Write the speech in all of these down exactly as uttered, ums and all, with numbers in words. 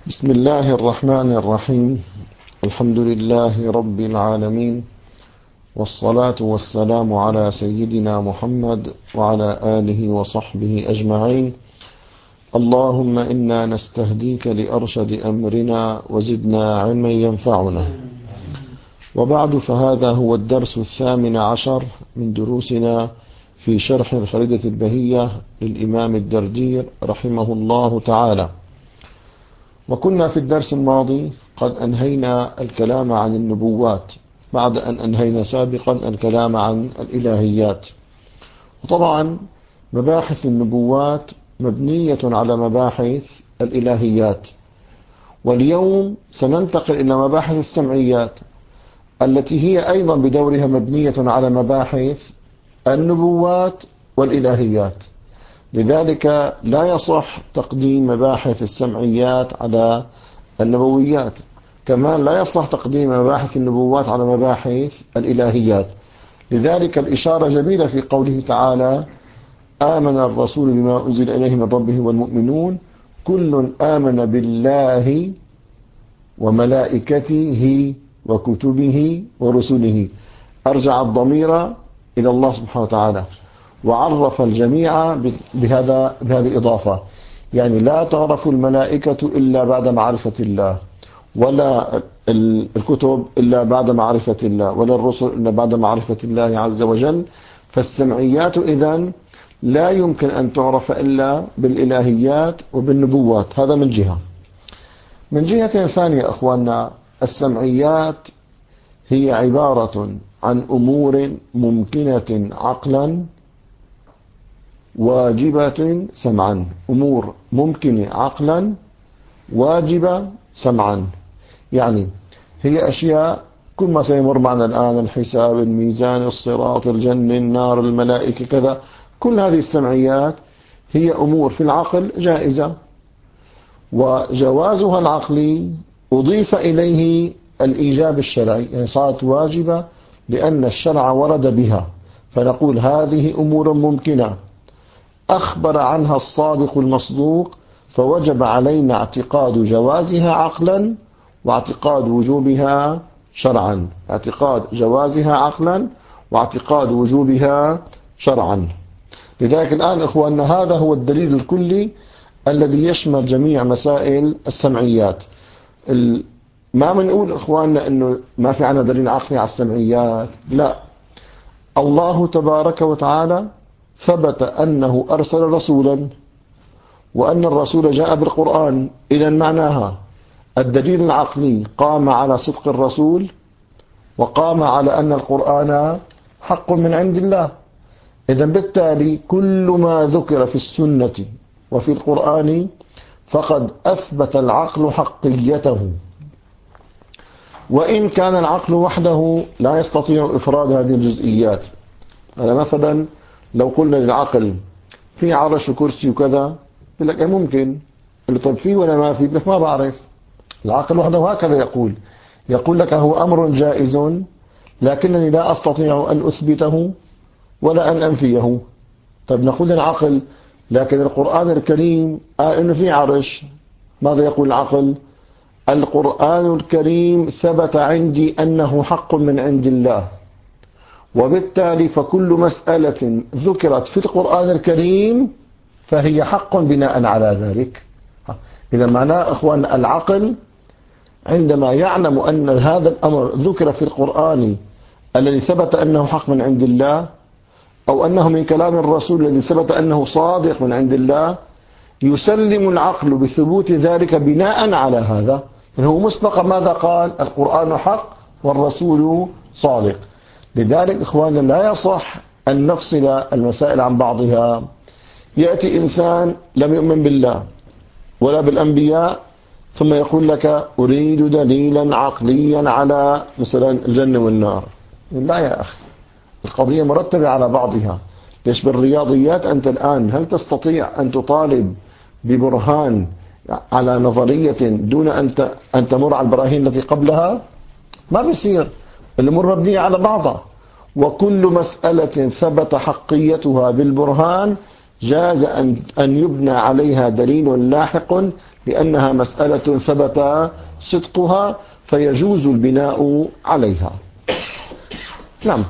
بسم الله الرحمن الرحيم. الحمد لله رب العالمين، والصلاة والسلام على سيدنا محمد وعلى آله وصحبه أجمعين. اللهم إنا نستهديك لأرشد أمرنا وزدنا علما ينفعنا. وبعد، فهذا هو الدرس الثامن عشر من دروسنا في شرح الخريدة البهية للإمام الدردير رحمه الله تعالى. وكنا في الدرس الماضي قد أنهينا الكلام عن النبوات بعد أن أنهينا سابقا الكلام عن الإلهيات. وطبعا مباحث النبوات مبنية على مباحث الإلهيات، واليوم سننتقل إلى مباحث السمعيات التي هي أيضا بدورها مبنية على مباحث النبوات والإلهيات. لذلك لا يصح تقديم مباحث السمعيات على النبويات، كمان لا يصح تقديم مباحث النبوات على مباحث الإلهيات. لذلك الإشارة جميلة في قوله تعالى: آمن الرسول بما أنزل إليه من ربه والمؤمنون كل آمن بالله وملائكته وكتبه ورسله. أرجع الضمير إلى الله سبحانه وتعالى، وعرف الجميع بهذا بهذه الإضافة. يعني لا تعرف الملائكة إلا بعد معرفة الله، ولا الكتب إلا بعد معرفة الله، ولا الرسل إلا بعد معرفة الله عز وجل. فالسمعيات إذن لا يمكن أن تعرف إلا بالإلهيات وبالنبوات. هذا من جهة. من جهة ثانية أخواننا، السمعيات هي عبارة عن أمور ممكنة عقلا واجبة سمعا. أمور ممكنة عقلا واجبة سمعا، يعني هي أشياء كل ما سيمر معنا الآن: الحساب، الميزان، الصراط، الجنة، النار، الملائكة، كذا. كل هذه السمعيات هي أمور في العقل جائزة، وجوازها العقلي أضيف إليه الإيجاب الشرعي، يعني صارت واجبة لأن الشرع ورد بها، فنقول هذه أمور ممكنة أخبر عنها الصادق المصدوق، فوجب علينا اعتقاد جوازها عقلا واعتقاد وجوبها شرعا. اعتقاد جوازها عقلا واعتقاد وجوبها شرعا. لذلك الآن إخواننا هذا هو الدليل الكلي الذي يشمل جميع مسائل السمعيات. ما بنقول إخواننا أنه ما في عنا دليل عقلي على السمعيات، لا. الله تبارك وتعالى ثبت أنه أرسل رسولا، وأن الرسول جاء بالقرآن. إذن معناها الدليل العقلي قام على صدق الرسول، وقام على أن القرآن حق من عند الله. إذن بالتالي كل ما ذكر في السنة وفي القرآن فقد أثبت العقل حقيته، وإن كان العقل وحده لا يستطيع إفراد هذه الجزئيات. أنا مثلا لو قلنا للعقل في عرش وكرسي وكذا، يقول لك ممكن. اللي طب فيه ولا ما فيه؟ يقول لك ما بعرف. العقل وحده هكذا يقول يقول لك هو أمر جائز، لكنني لا أستطيع أن أثبته ولا أن أنفيه. طيب نقول للعقل لكن القرآن الكريم قال إنه في عرش. ماذا يقول العقل؟ القرآن الكريم ثبت عندي أنه حق من عند الله، وبالتالي فكل مسألة ذكرت في القرآن الكريم فهي حق بناء على ذلك. إذا معناه إخوان العقل عندما يعلم أن هذا الأمر ذكر في القرآن الذي ثبت أنه حق من عند الله، أو أنه من كلام الرسول الذي ثبت أنه صادق من عند الله، يسلم العقل بثبوت ذلك بناء على هذا. يعني هو مسبقا ماذا قال؟ القرآن حق والرسول صادق. لذلك إخواننا لا يصح أن نفصل المسائل عن بعضها. يأتي إنسان لم يؤمن بالله ولا بالأنبياء، ثم يقول لك أريد دليلا عقليا على مثلا الجنة والنار. لا يا أخي، القضية مرتبة على بعضها. ليش بالرياضيات أنت الآن هل تستطيع أن تطالب ببرهان على نظرية دون أن أن تمر على البراهين التي قبلها؟ ما بيصير. الأمور مبنية على بعضها، وكل مسألة ثبت حقيتها بالبرهان جاز أن أن يبنى عليها دليل لاحق لأنها مسألة ثبت صدقها فيجوز البناء عليها. نعم.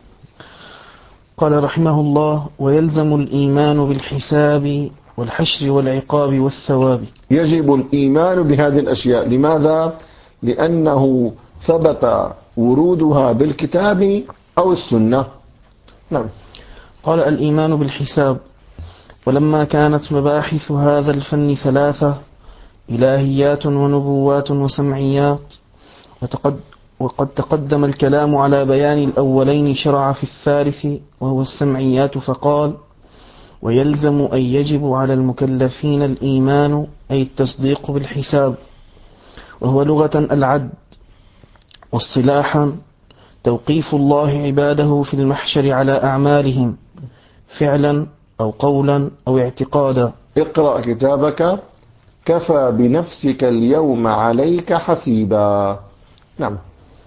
قال رحمه الله: ويلزم الإيمان بالحساب والحشر والعقاب والثواب. يجب الإيمان بهذه الأشياء. لماذا؟ لأنه ثبت ورودها بالكتاب أو السنة. نعم. قال: الإيمان بالحساب. ولما كانت مباحث هذا الفن ثلاثة: إلهيات ونبوات وسمعيات، وتقد وقد تقدم الكلام على بيان الأولين، شرع في الثالث وهو السمعيات فقال: ويلزم أن يجب على المكلفين الإيمان أي التصديق بالحساب، وهو لغة العد، واصطلاحا توقيف الله عباده في المحشر على أعمالهم فعلا أو قولا أو اعتقادا. اقرأ كتابك كفى بنفسك اليوم عليك حسيبا. نعم.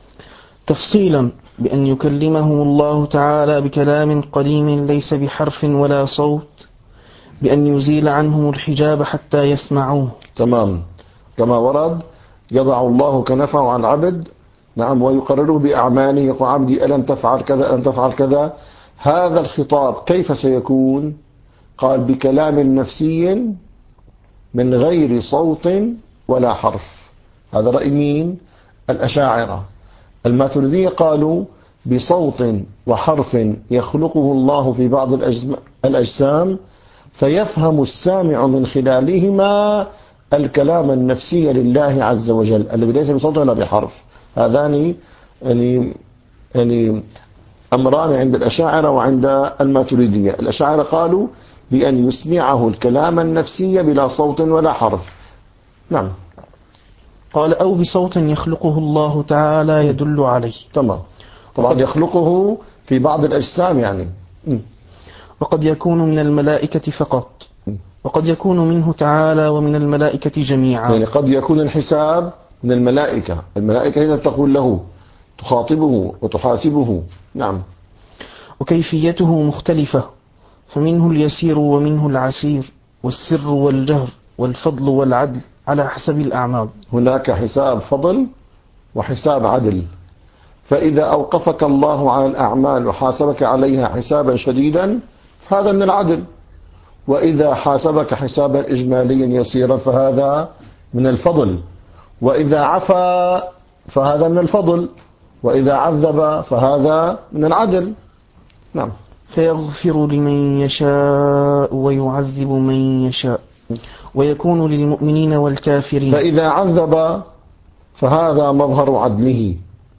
تفصيلا بأن يكلمهم الله تعالى بكلام قديم ليس بحرف ولا صوت، بأن يزيل عنهم الحجاب حتى يسمعوه. تمام. كما ورد: يضع الله كنفه عن العبد، نعم، ويقرره بأعماله، يقول: عبدي ألم تفعل كذا، ألم تفعل كذا. هذا الخطاب كيف سيكون؟ قال: بكلام نفسي من غير صوت ولا حرف. هذا رأي مين؟ الأشاعرة. الماتريدية قالوا بصوت وحرف يخلقه الله في بعض الأجسام فيفهم السامع من خلالهما الكلام النفسي لله عز وجل الذي ليس بصوت ولا بحرف. هذان يعني يعني أمران عند الأشاعرة وعند الماتريدية. الأشاعرة قالوا بأن يسمعه الكلام النفسي بلا صوت ولا حرف. نعم. قال: أو بصوت يخلقه الله تعالى يدل عليه. تمام. طبعا يخلقه في بعض الأجسام يعني. وقد يكون من الملائكة فقط، وقد يكون منه تعالى ومن الملائكة جميعا. يعني قد يكون الحساب من الملائكة، الملائكة هنا تقول له، تخاطبه وتحاسبه. نعم. وكيفيته مختلفة، فمنه اليسير ومنه العسير، والسر والجهر، والفضل والعدل على حسب الأعمال. هناك حساب فضل وحساب عدل. فإذا أوقفك الله على الأعمال وحاسبك عليها حسابا شديدا فهذا من العدل، وإذا حاسبك حسابا إجماليا يسيرا فهذا من الفضل، وإذا عفا فهذا من الفضل، وإذا عذب فهذا من العدل. نعم. فيغفر لمن يشاء ويعذب من يشاء، ويكون للمؤمنين والكافرين. فإذا عذب فهذا مظهر عدله،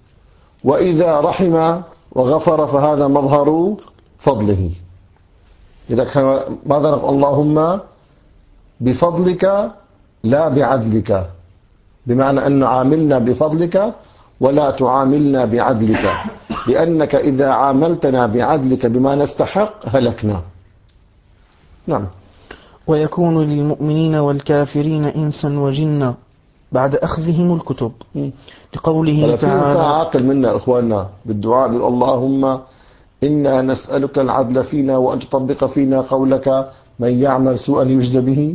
وإذا رحم وغفر فهذا مظهر فضله. إذا كان ماذا نقول؟ اللهم بفضلك لا بعدلك، بمعنى أن عاملنا بفضلك ولا تعاملنا بعدلك، لأنك إذا عاملتنا بعدلك بما نستحق هلكنا. نعم. ويكون للمؤمنين والكافرين إنسا وجنا بعد أخذهم الكتب، لقوله تعالى: في عاقل منا إخواننا بالدعاء بيقول: اللهم إنا نسألك العدل فينا وأن تطبق فينا قولك من يعمل سوءا يجزى به.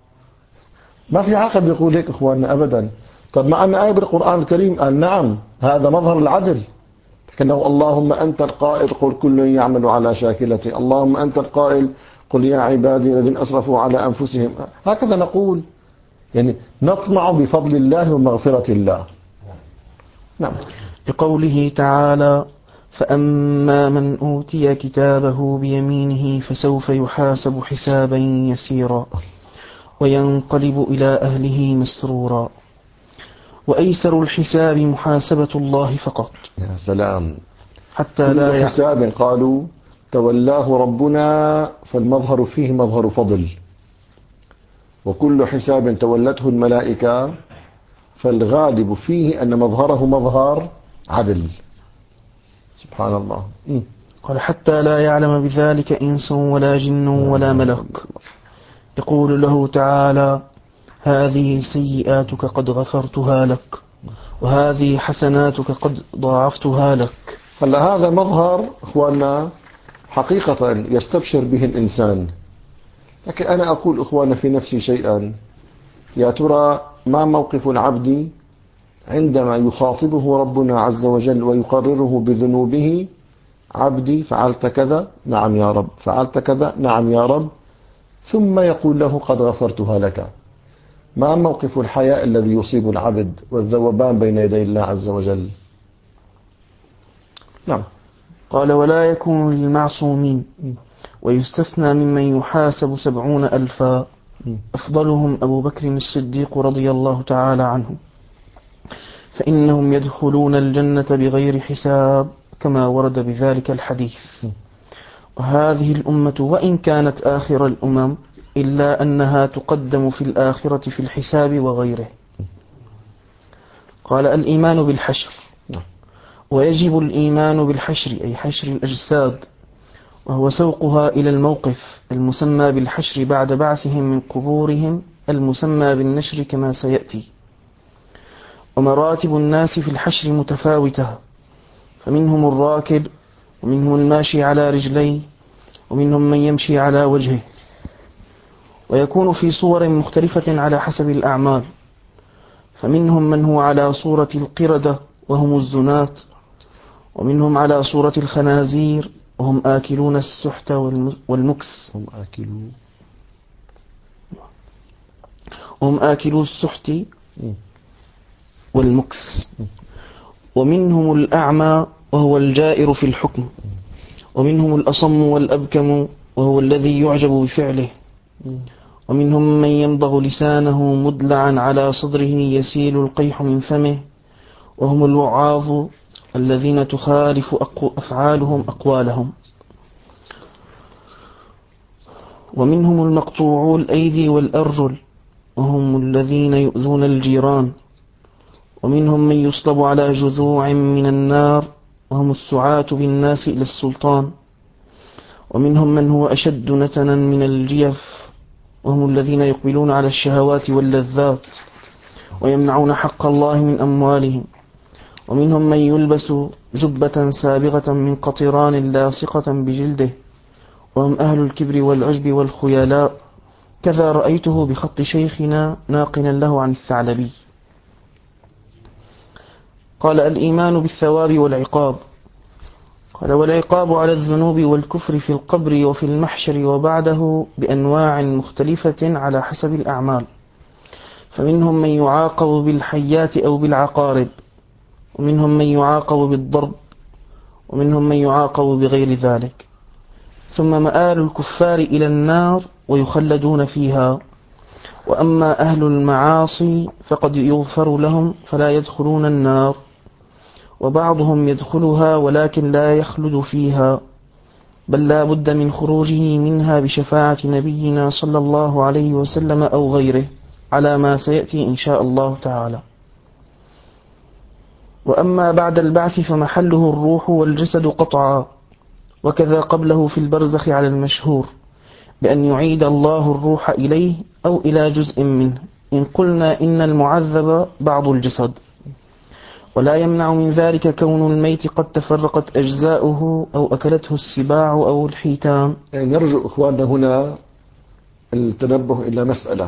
ما في عاقل بيقول هيك إخواننا أبدا. طب مع أن آية بالقرآن الكريم قال نعم هذا مظهر العدل، لكنه اللهم أنت القائل قل كل يعمل على شاكلته، اللهم أنت القائل قل يا عبادي الذين أسرفوا على أنفسهم. هكذا نقول، يعني نطمع بفضل الله ومغفرة الله. نعم. لقوله تعالى: فأما من أوتي كتابه بيمينه فسوف يحاسب حسابا يسيرا وينقلب إلى أهله مسرورا. وأيسر الحساب محاسبة الله فقط. يا سلام. حتى لا كل حساب قالوا تولاه ربنا فالمظهر فيه مظهر فضل، وكل حساب تولته الملائكة فالغالب فيه أن مظهره مظهر عدل. سبحان الله. قال: حتى لا يعلم بذلك إنس ولا جن ولا ملك. يقول له تعالى: هذه سيئاتك قد غفرتها لك، وهذه حسناتك قد ضاعفتها لك. هلا هذا مظهر إخواننا حقيقة يستبشر به الإنسان، لكن أنا أقول إخواننا في نفسي شيئا: يا ترى ما موقف العبد عندما يخاطبه ربنا عز وجل ويقرره بذنوبه؟ عبدي فعلت كذا، نعم يا رب. فعلت كذا، نعم يا رب. ثم يقول له قد غفرتها لك. ما موقف الحياء الذي يصيب العبد والذوبان بين يدي الله عز وجل؟ نعم. قال ولا يكون للمعصومين، ويستثنى ممن يحاسب سبعون ألفا، أفضلهم أبو بكر الصديق رضي الله تعالى عنه، فإنهم يدخلون الجنة بغير حساب كما ورد بذلك الحديث. وهذه الأمة وإن كانت آخر الأمم إلا أنها تقدم في الآخرة في الحساب وغيره. قال الإيمان بالحشر، ويجب الإيمان بالحشر أي حشر الأجساد، وهو سوقها إلى الموقف المسمى بالحشر بعد بعثهم من قبورهم المسمى بالنشر كما سيأتي. ومراتب الناس في الحشر متفاوتة، فمنهم الراكب، ومنهم الماشي على رجليه، ومنهم من يمشي على وجهه، ويكون في صور مختلفة على حسب الأعمال، فمنهم من هو على صورة القردة وهم الزنات، ومنهم على صورة الخنازير وهم آكلون السحت والمكس هم آكلون وهم آكلوا السحت والمكس. ومنهم الأعمى وهو الجائر في الحكم، ومنهم الأصم والأبكم وهو الذي يعجب بفعله، ومنهم من يمضغ لسانه مدلعا على صدره يسيل القيح من فمه، وهم الوعاظ الذين تخالف أفعالهم أقوالهم. ومنهم المقطوعو الأيدي والأرجل وهم الذين يؤذون الجيران. ومنهم من يصلب على جذوع من النار وهم السعاة بالناس إلى السلطان. ومنهم من هو أشد نتنا من الجيف وهم الذين يقبلون على الشهوات واللذات ويمنعون حق الله من أموالهم. ومنهم من يلبس جبة سابغة من قطران لاصقة بجلده وهم أهل الكبر والعجب والخيلاء، كذا رأيته بخط شيخنا ناقلا له عن الثعلبي. قال الإيمان بالثواب والعقاب. قال والعقاب على الذنوب والكفر في القبر وفي المحشر وبعده بأنواع مختلفة على حسب الأعمال، فمنهم من يعاقب بالحيات أو بالعقارب، ومنهم من يعاقب بالضرب، ومنهم من يعاقب بغير ذلك. ثم مآل الكفار إلى النار ويخلدون فيها. وأما أهل المعاصي فقد يغفر لهم فلا يدخلون النار، وبعضهم يدخلها ولكن لا يخلد فيها، بل لا بد من خروجه منها بشفاعة نبينا صلى الله عليه وسلم أو غيره على ما سيأتي إن شاء الله تعالى. وأما بعد البعث فمحله الروح والجسد قطعا، وكذا قبله في البرزخ على المشهور، بأن يعيد الله الروح إليه أو إلى جزء منه، إن قلنا إن المعذب بعض الجسد، ولا يمنع من ذلك كون الميت قد تفرقت أجزاؤه أو أكلته السباع أو الحيتان. يعني نرجو إخواننا هنا التنبه إلى مسألة،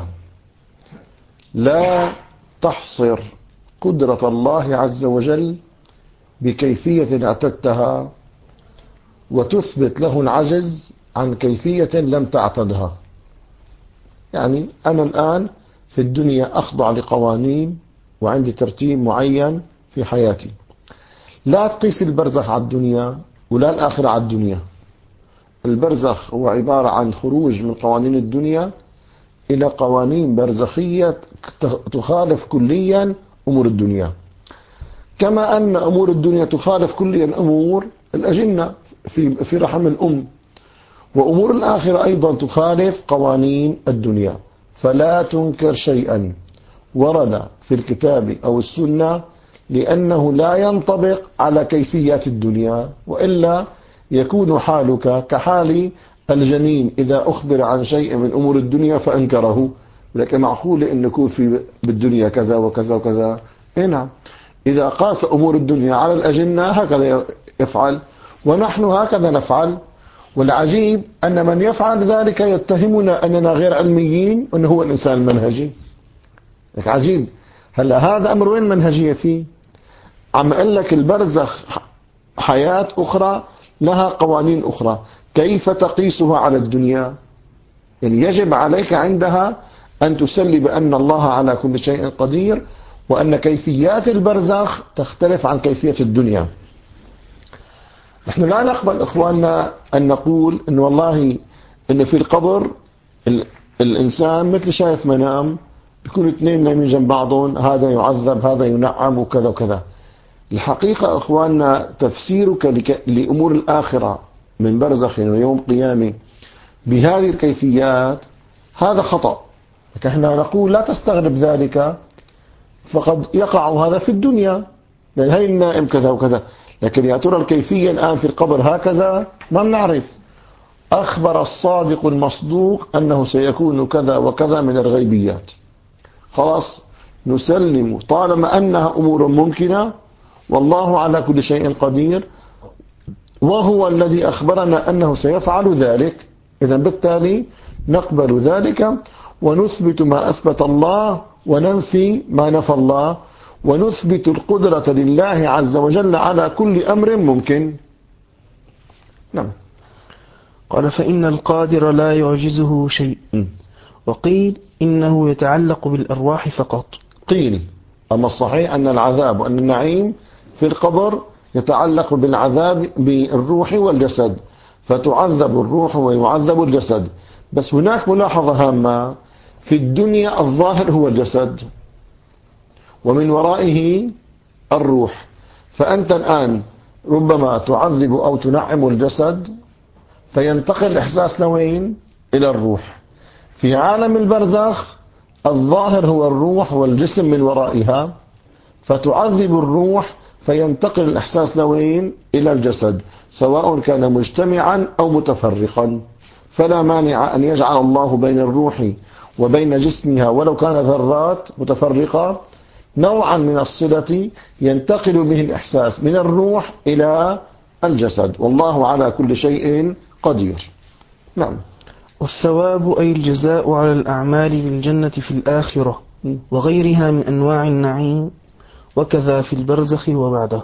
لا تحصر قدرة الله عز وجل بكيفية اعتدتها وتثبت له العجز عن كيفية لم تعتدها. يعني أنا الآن في الدنيا أخضع لقوانين وعندي ترتيب معين في حياتي، لا تقيس البرزخ على الدنيا ولا الآخرة على الدنيا. البرزخ هو عبارة عن خروج من قوانين الدنيا إلى قوانين برزخية تخالف كليا أمور الدنيا، كما أن أمور الدنيا تخالف كليا أمور الأجنة في في رحم الأم، وأمور الآخرة أيضا تخالف قوانين الدنيا. فلا تنكر شيئا ورد في الكتاب أو السنة لأنه لا ينطبق على كيفيات الدنيا، وإلا يكون حالك كحال الجنين إذا أخبر عن شيء من أمور الدنيا فأنكره. لكن معقول أن يكون في بالدنيا كذا وكذا وكذا. نعم، إذا قاس أمور الدنيا على الأجنة هكذا يفعل، ونحن هكذا نفعل. والعجيب أن من يفعل ذلك يتهمنا أننا غير علميين وأنه هو الإنسان المنهجي. لك عجيب. هلا هذا أمر وين منهجية فيه؟ عم أقول لك البرزخ حياة أخرى لها قوانين أخرى، كيف تقيسها على الدنيا؟ يعني يجب عليك عندها أن تسلي بأن الله على كل شيء قدير، وأن كيفيات البرزخ تختلف عن كيفية الدنيا. نحن لا نقبل إخواننا أن نقول إن والله إن في القبر الإنسان مثل شايف منام، بيكون اثنين نايمين جنب بعضهم، هذا يعذب هذا ينعم وكذا وكذا. الحقيقة إخواننا تفسيرك لأمور الآخرة من برزخ ويوم قيامة بهذه الكيفيات هذا خطأ. احنا نقول لا تستغرب ذلك، فقد يقع هذا في الدنيا، لأن هي النائم كذا وكذا، لكن يا ترى الكيفية الآن في القبر هكذا ما بنعرف. أخبر الصادق المصدوق أنه سيكون كذا وكذا من الغيبيات، خلاص نسلم طالما أنها أمور ممكنة، والله على كل شيء قدير، وهو الذي أخبرنا أنه سيفعل ذلك. إذن بالتالي نقبل ذلك ونثبت ما أثبت الله وننفي ما نفى الله، ونثبت القدرة لله عز وجل على كل أمر ممكن. نعم. قال فإن القادر لا يعجزه شيء. م. وقيل إنه يتعلق بالأرواح فقط. قيل، أما الصحيح أن العذاب وأن النعيم في القبر يتعلق بالعذاب بالروح والجسد، فتعذب الروح ويعذب الجسد. بس هناك ملاحظة هامة، في الدنيا الظاهر هو الجسد ومن ورائه الروح، فأنت الآن ربما تعذب أو تنعم الجسد فينتقل الإحساس لوين؟ إلى الروح. في عالم البرزخ الظاهر هو الروح والجسم من ورائها، فتعذب الروح فينتقل الإحساس لوين؟ إلى الجسد، سواء كان مجتمعا أو متفرقا. فلا مانع أن يجعل الله بين الروح وبين جسمها ولو كان ذرات متفرقة نوعا من الصلة ينتقل به الإحساس من الروح إلى الجسد، والله على كل شيء قدير. نعم. والثواب أي الجزاء على الأعمال بالجنة في الآخرة وغيرها من أنواع النعيم، وكذا في البرزخ وبعده.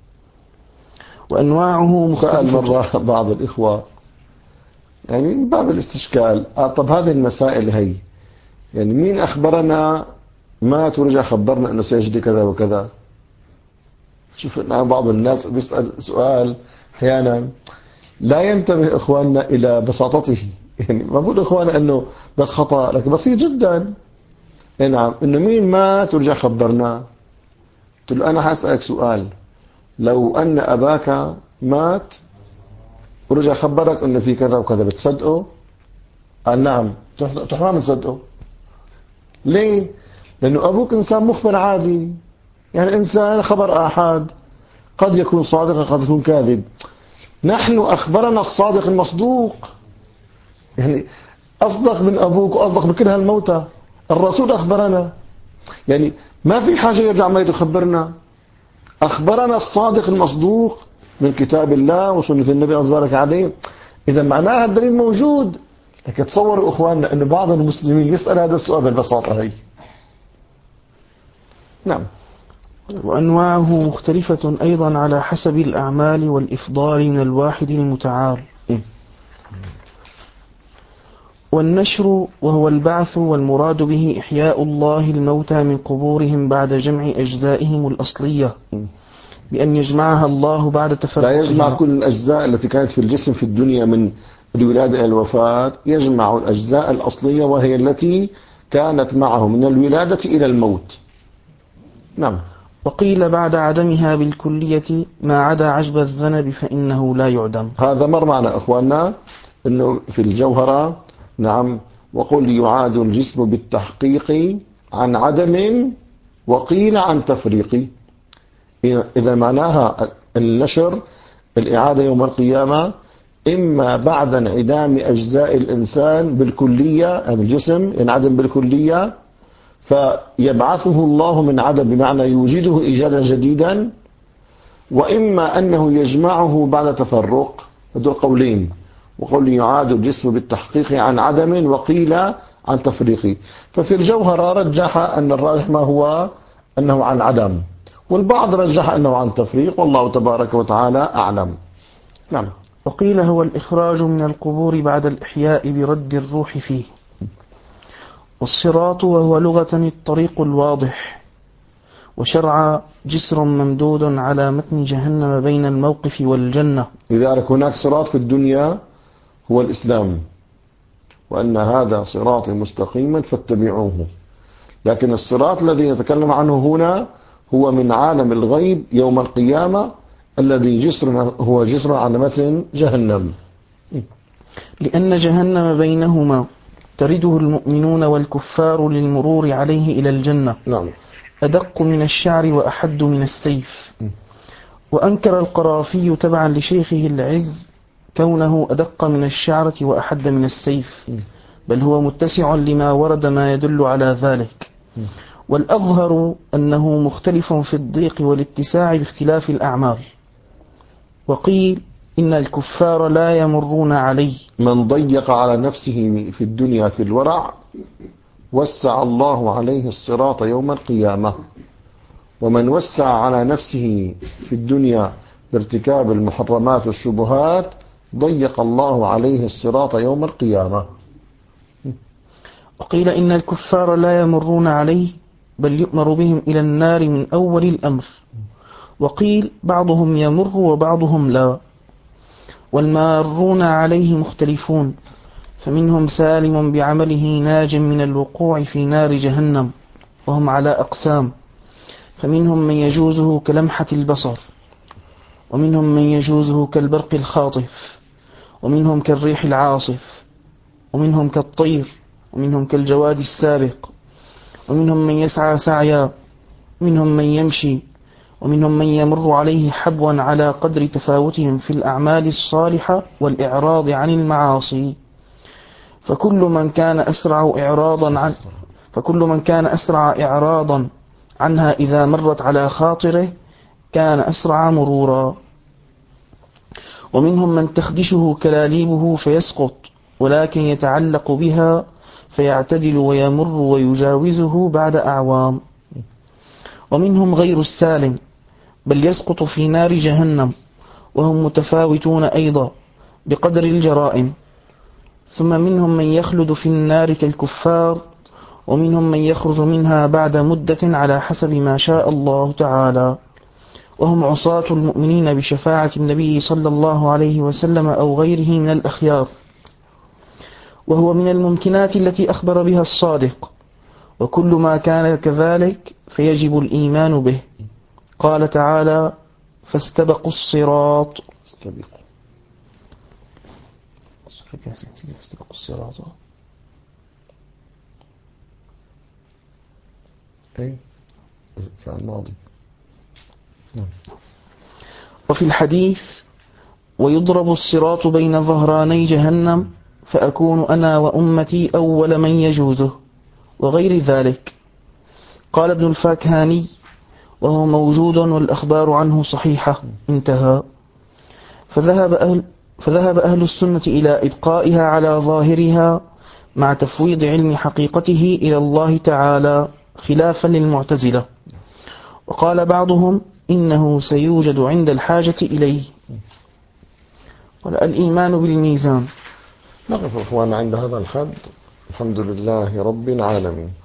وأنواعه مختلفة. سأل مرة بعض الإخوة يعني من باب الاستشكال، آه طب هذه المسائل هي يعني مين أخبرنا ما ترجع خبرنا أنه سيجري كذا وكذا؟ شوف بعض الناس بيسأل سؤال أحيانا لا ينتبه إخواننا إلى بساطته. يعني ما بقول إخواننا أنه بس خطأ، لكن بسيط جدا. نعم، أنه مين ما ترجع خبرنا؟ قلت له أنا هسألك سؤال، لو أن أباك مات ورجع خبرك أنه في كذا وكذا بتصدقه؟ قال نعم. تروح ما بتصدقه. ليه؟ لأنه أبوك إنسان مخبر عادي، يعني إنسان خبر آحاد، قد يكون صادق قد يكون كاذب. نحن أخبرنا الصادق المصدوق، يعني أصدق من أبوك وأصدق من كل هالموتى. الرسول أخبرنا، يعني ما في حاجة يرجع ما يخبرنا. أخبرنا الصادق المصدوق من كتاب الله وسنة النبي أصبارك عليه. إذا معناها الدليل موجود. لكن تصوروا إخواننا أن بعض المسلمين يسأل هذا السؤال بالبساطة هي. نعم. وأنواعه مختلفة أيضا على حسب الأعمال والإفضال من الواحد المتعال. والنشر وهو البعث، والمراد به إحياء الله الموتى من قبورهم بعد جمع أجزائهم الأصلية بأن يجمعها الله بعد تفرقها. لا يجمع كل الأجزاء التي كانت في الجسم في الدنيا من الولادة إلى الوفاة، يجمع الأجزاء الأصلية وهي التي كانت معه من الولادة إلى الموت. نعم. وقيل بعد عدمها بالكلية ما عدا عجب الذنب فإنه لا يعدم. هذا مر معنا إخواننا أنه في الجوهرة. نعم. وقل يعاد الجسم بالتحقيق عن عدم وقيل عن تفريق. إذا معناها النشر الإعادة يوم القيامة إما بعد انعدام أجزاء الإنسان بالكلية، يعني الجسم ينعدم بالكلية فيبعثه الله من عدم بمعنى يوجده إيجادا جديدا، وإما أنه يجمعه بعد تفرق. هذول قولين. وقل يعاد الجسم بالتحقيق عن عدم وقيل عن تفريقه. ففي الجوهرة رجح أن الراجح ما هو أنه عن عدم، والبعض رجح أنه عن تفريق، والله تبارك وتعالى أعلم. نعم. وقيل هو الإخراج من القبور بعد الإحياء برد الروح فيه. والصراط وهو لغة الطريق الواضح، وشرع جسر ممدود على متن جهنم بين الموقف والجنة. لذلك هناك صراط في الدنيا هو الإسلام، وأن هذا صراطي مستقيما فاتبعوه. لكن الصراط الذي يتكلم عنه هنا هو من عالم الغيب يوم القيامة، الذي جسر هو جسر على متن جهنم، لأن جهنم بينهما ترده المؤمنون والكفار للمرور عليه إلى الجنة. نعم. أدق من الشعر وأحد من السيف. وأنكر القرافي تبعا لشيخه العز كونه أدق من الشعرة وأحد من السيف، بل هو متسع لما ورد ما يدل على ذلك. والأظهر أنه مختلف في الضيق والاتساع باختلاف الأعمال. وقيل إن الكفار لا يمرون عليه. من ضيق على نفسه في الدنيا في الورع وسع الله عليه الصراط يوم القيامة، ومن وسع على نفسه في الدنيا بارتكاب المحرمات والشبهات ضيق الله عليه الصراط يوم القيامة. وقيل إن الكفار لا يمرون عليه، بل يؤمر بهم إلى النار من أول الأمر. وقيل بعضهم يمر وبعضهم لا. والمارون عليه مختلفون، فمنهم سالم بعمله ناج من الوقوع في نار جهنم، وهم على أقسام. فمنهم من يجوزه كلمحة البصر، ومنهم من يجوزه كالبرق الخاطف، ومنهم كالريح العاصف، ومنهم كالطير، ومنهم كالجواد السابق، ومنهم من يسعى سعيا، ومنهم من يمشي، ومنهم من يمر عليه حبوا على قدر تفاوتهم في الأعمال الصالحة والإعراض عن المعاصي. فكل من كان أسرع إعراضا عن فكل من كان أسرع إعراضا عنها إذا مرت على خاطره كان أسرع مرورا. ومنهم من تخدشه كلاليبه فيسقط، ولكن يتعلق بها فيعتدل ويمر ويجاوزه بعد أعوام. ومنهم غير السالم، بل يسقط في نار جهنم، وهم متفاوتون أيضا بقدر الجرائم. ثم منهم من يخلد في النار كالكفار، ومنهم من يخرج منها بعد مدة على حسب ما شاء الله تعالى، وهم عصاة المؤمنين بشفاعة النبي صلى الله عليه وسلم أو غيره من الأخيار. وهو من الممكنات التي أخبر بها الصادق، وكل ما كان كذلك فيجب الإيمان به. قال تعالى: فاستبقوا الصراط. استبقوا فاستبقوا الصراط. أي فعل ماضي. وفي الحديث: ويضرب الصراط بين ظهراني جهنم فأكون أنا وأمتي أول من يجوزه، وغير ذلك. قال ابن الفاكهاني: وهو موجود والأخبار عنه صحيحة. انتهى. فذهب أهل, فذهب أهل السنة إلى إبقائها على ظاهرها مع تفويض علم حقيقته إلى الله تعالى، خلافا للمعتزلة. وقال بعضهم إنه سيوجد عند الحاجة إليه. قال: الإيمان بالميزان. نقف أخوانا عند هذا الحد. الحمد لله رب العالمين.